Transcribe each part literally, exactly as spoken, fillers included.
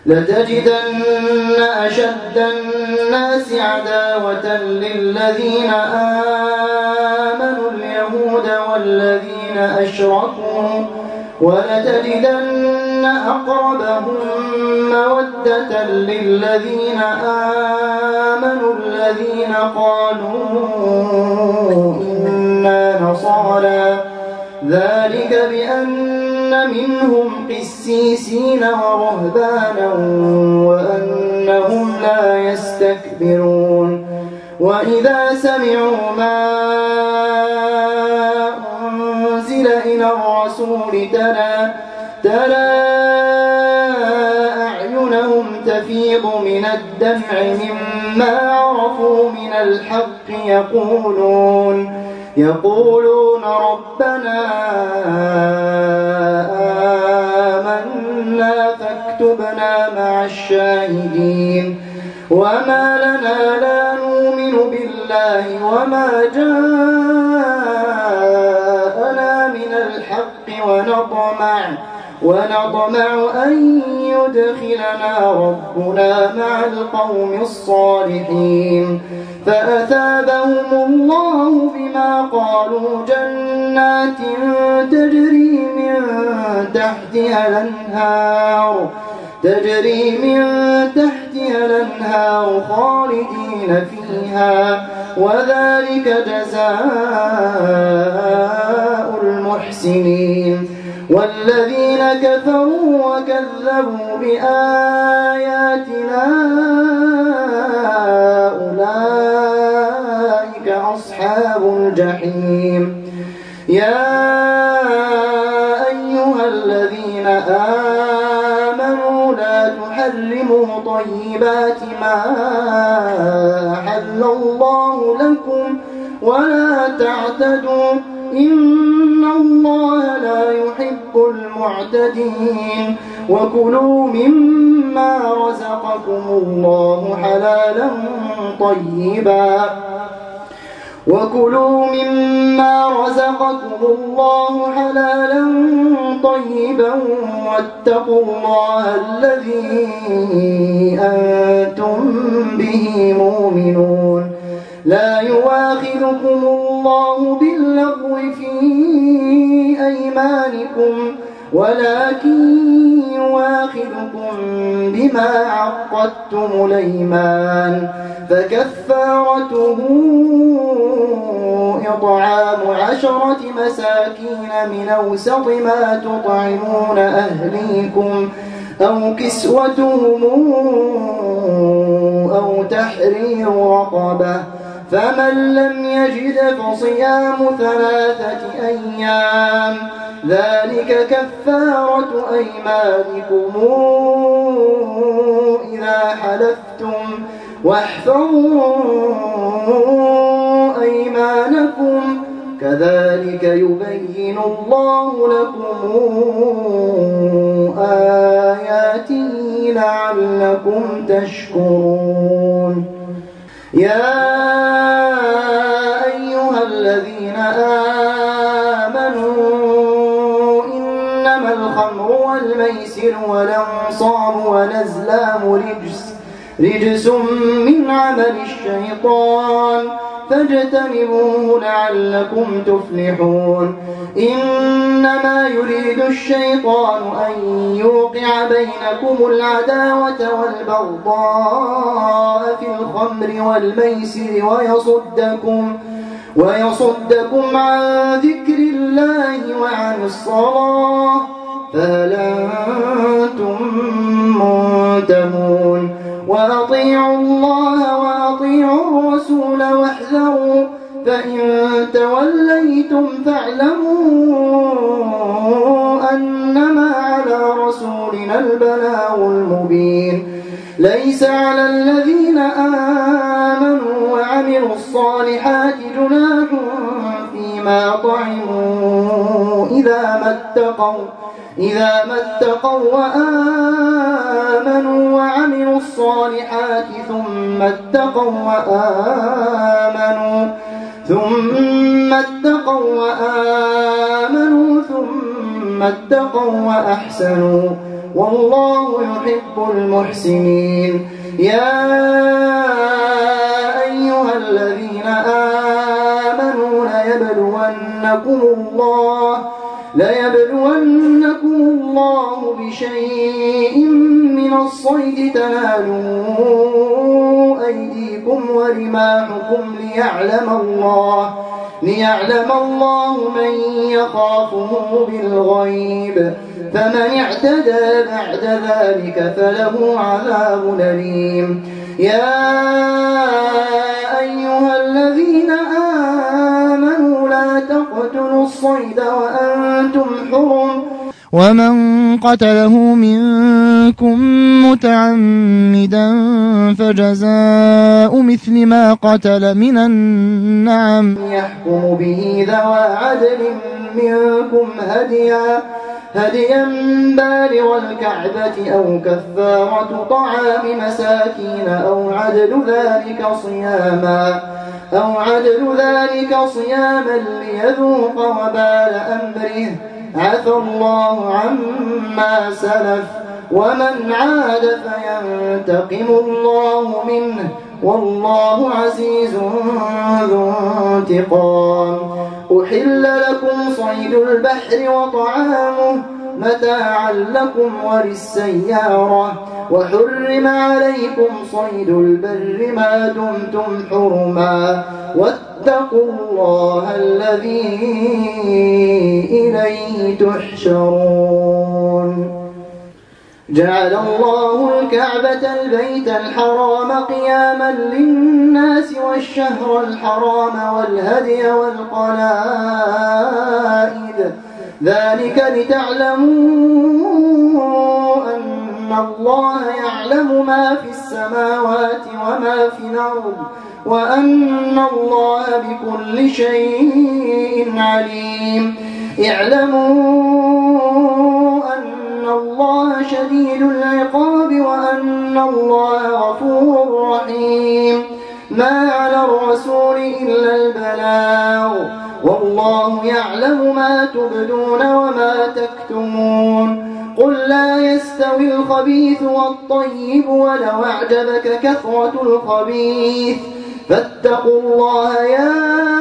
لتجدن أشد الناس عداوة للذين آمنوا اليهود والذين أشركوا ولتجدن أقربهم مودة للذين آمنوا الذين قالوا إنا نصارى ذلك بأن منهم قسيسين ورهبانا وأنهم لا يستكبرون وإذا سمعوا ما أنزل إلى الرسول ترى ترى أعينهم تفيض من الدمع مما عرفوا من الحق يقولون يقولون ربنا آمنا فاكتبنا مع الشاهدين وما لنا لا نؤمن بالله وما جاءنا من الحق ونطمع ونطمع أن يدخلنا ربنا مع القوم الصالحين فأثابهم الله بما قالوا جنات تجري من تحتها الأنهار تجري من تحتها الأنهار خالدين فيها وذلك جزاء المحسنين والذين كفروا وكذبوا بآياتنا أولئك أصحاب الجحيم يا أيها الذين آمنوا لا تحرموا طيبات ما أحل الله لكم ولا تعتدوا إن الله لا يحب المعتدين وكلوا مما رزقكم الله حلالا طيبا وكلوا مما رزقكم الله حلالا طيبا واتقوا الله الذي أنتم به مؤمنون لا يؤاخذكم الله باللغو في أيمانكم ولكن يؤاخذكم بما عقدتم الأيمان فكفارته إطعام عشرة مساكين من أوسط ما تطعمون أهليكم أو كسوتهم أو تحرير رقبة فمن لم يجد فصيام ثلاثة أيام ذلك كفارة أيمانكم إذا حلفتم واحفظوا أيمانكم كذلك يبين الله لكم آياته لعلكم تشكرون يا أيها الذين آمنوا إنما الخمر والميسر والأنصاب والأزلام رجس رجس من عمل الشيطان فاجتنبوه لعلكم تفلحون إنما يريد الشيطان أن يوقع بينكم العداوة والبغضاء في الخمر والميسر ويصدكم ويصدكم عن ذكر الله وعن الصلاة فهل أنتم منتهون وأطيعوا الله وأطيعوا الرسول واحذروا فإن توليتم فاعلموا أنما على رسولنا البلاغ المبين ليس على الذين آمنوا وعملوا الصالحات جناح فيما طعموا إذا ما اتقوا إذا ما اتقوا وآمنوا وعملوا الصالحات ثم اتقوا وآمنوا ثم اتقوا وآمنوا ثم اتقوا وأحسنوا والله يحب المحسنين. يا أيها الذين آمنوا ليبلونكم الله ليبلونكم الله بشيء من الصيد تنالوا أيديكم ورماحكم ليعلم الله ليعلم الله من يخافه بالغيب، فمن اعتدى بعد ذلك فله عذاب أليم. يا أيها الذين آمنوا لا تقتلوا الصيد وأنتم حرم، ومن قتله منكم متعمدا فجزاء مثل ما قتل من النعم يحكم به ذوى عدل منكم هديا هديا بالغ الكعبة أو كفارة طعام مساكين أو عدل ذلك صياما أو عدل ذلك صياما ليذوق وبال أمره، عفى الله عما سلف، ومن عاد فينتقم الله منه، والله عزيز ذو انتقام. أحل لكم صيد البحر وطعامه متاعا لكم وللسيارة، وحرم عليكم صيد البر ما دمتم حرما، واتقوا الله الذي إليه تحشرون. جعل الله الكعبة البيت الحرام قياما للناس والشهر الحرام والهدي والقلائد، ذلك لتعلموا أن الله يعلم ما في السماوات وما في الأرض، وأن الله بكل شيء عليم. اعلموا أن الله شديد العقاب وأن الله غفور رحيم. ما على الرسول إلا البلاغ، والله يعلم ما تبدون وما تكتمون. قل لا يستوي الخبيث والطيب ولو أعجبك كثرة الخبيث، فاتقوا الله يا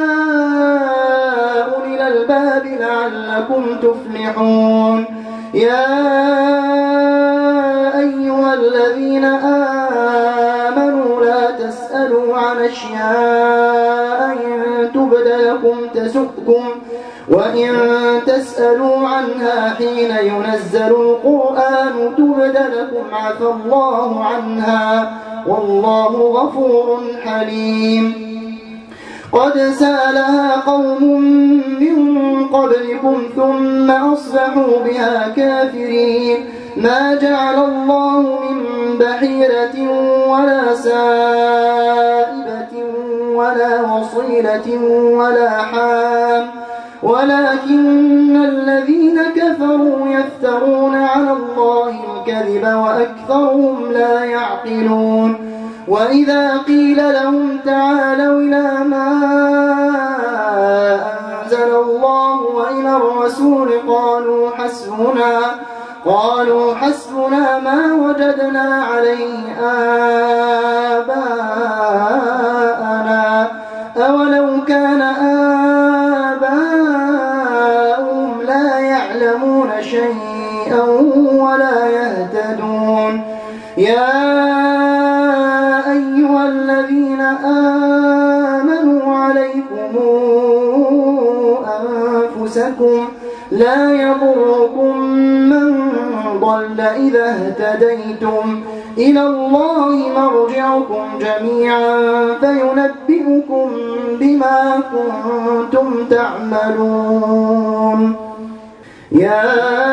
أولي الألباب لعلكم تفلحون. يا أيها الذين آمنوا لا تسألوا عن أشياء إن تبد لكم تسؤكم، وإن تسألوا عنها حين ينزل القرآن تبد لكم عفى الله عنها، والله غفور حليم. قد سألها قوم من قبلكم ثم أصبحوا بها كافرين. ما جعل الله من بحيرة ولا سائبة ولا وصيلة ولا حام، ولكن الذين كفروا يفترون على الله الكذب وأكثرهم لا يعقلون. وإذا قيل لهم تعالوا إلى ما أنزل الله وإلى الرسول قالوا حسبنا قالوا حسبنا ما وجدنا عليه آباءنا أولو كان آباؤهم لا يعلمون شيئا ولا يهتدون. يا أيها الذين آمنوا عليكم أنفسكم لا يضركم من ضل إذا اهتديتم، إلى الله مرجعكم جميعا فينبئكم بما كنتم تعملون. يا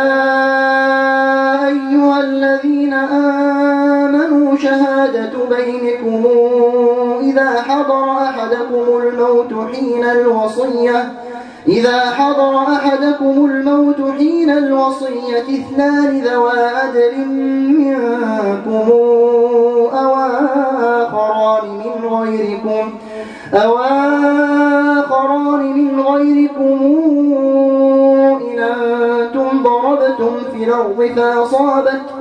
أيها الذين آمنوا شهادة بينكم إذا حضر أحدكم الموت حين الوصية إذا حضر أحدكم الموت حين الوصية اثنان ذوى عدل منكم أو آخران من غيركم أو آخران من غيركم إن أنتم ضربتم في الأرض فأصابتكم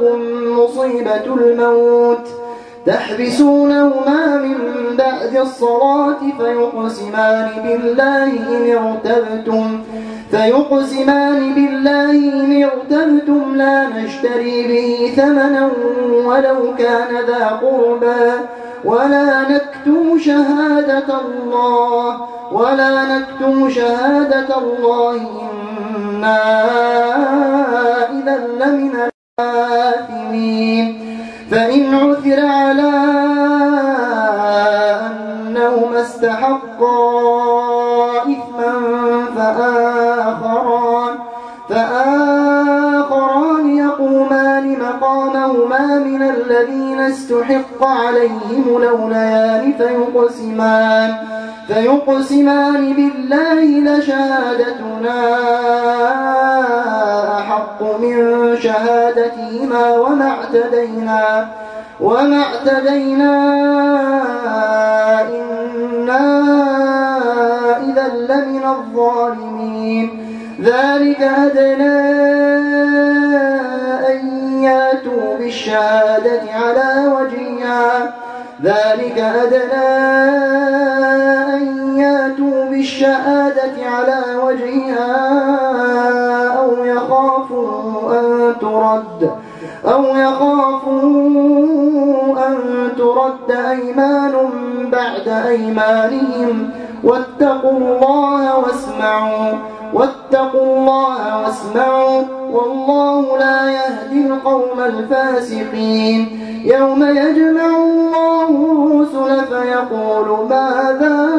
موهبة الموت تحبسونهما من بعد الصلاة فيقسمان بالله إن ارتبتم فيقسمان بالله إن ارتبتم لا نشتري به ثمنا ولو كان ذا قربى ولا نكتم شهادة الله ولا نكتم شهادة الله إنا إذا لمن الآثمين فإن عثر على أنهما استحقا إثما فآخران, فآخران يقومان مقامهما من الذين استحق عليهم الأوليان فيقسمان, فيقسمان بالله لشهادتنا أحق من شهادتهما وما اعتدينا وما اعتدينا إنا إذا لمن الظالمين ذلك أدنى أن ياتوا بالشهادة على وجهها ذلك أدنى أن ياتوا بالشهادة على وجهها أو يخافوا أن ترد أو يخافوا أن ترد أيمان بعد أيمانهم واتقوا الله واسمعوا واتقوا الله واسمعوا والله لا يهدي القوم الفاسقين يوم يجمع الله الرسل فيقول ماذا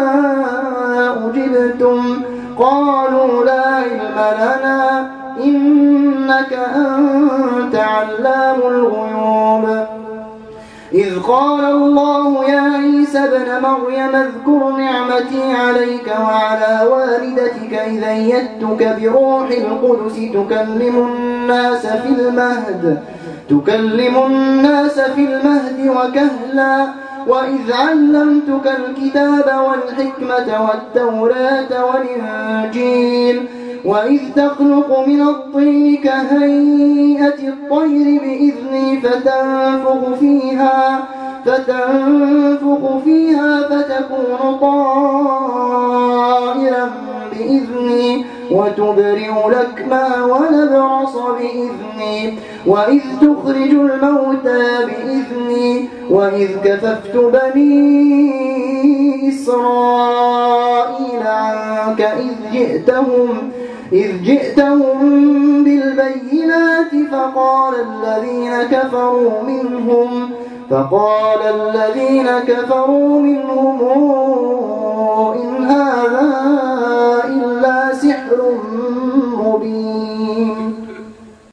أجبتم قالوا لا علم لنا إنك أنت علام الغيوب إذ قال الله يا عيسى ابن مريم اذكر نعمتي عليك وعلى والدتك إذ أيدتك بروح القدس تكلم الناس في المهد تكلم الناس في المهد وكهلا وإذ علمتك الكتاب والحكمة والتوراة والإنجيل وإذ تخلق من الطين كهيئة الطير بإذني فتنفخ فيها فتنفخ فيها فتكون طائرا بإذني وتبرئ الأكمى والأبرص بإذني وإذ تخرج الموتى بإذني وإذ كففت بني إسرائيل عنك إذ جئتهم إذ جئتهم بالبينات فقال الذين كفروا منهم فقال الذين كفروا منهم إن هذا إلا سحر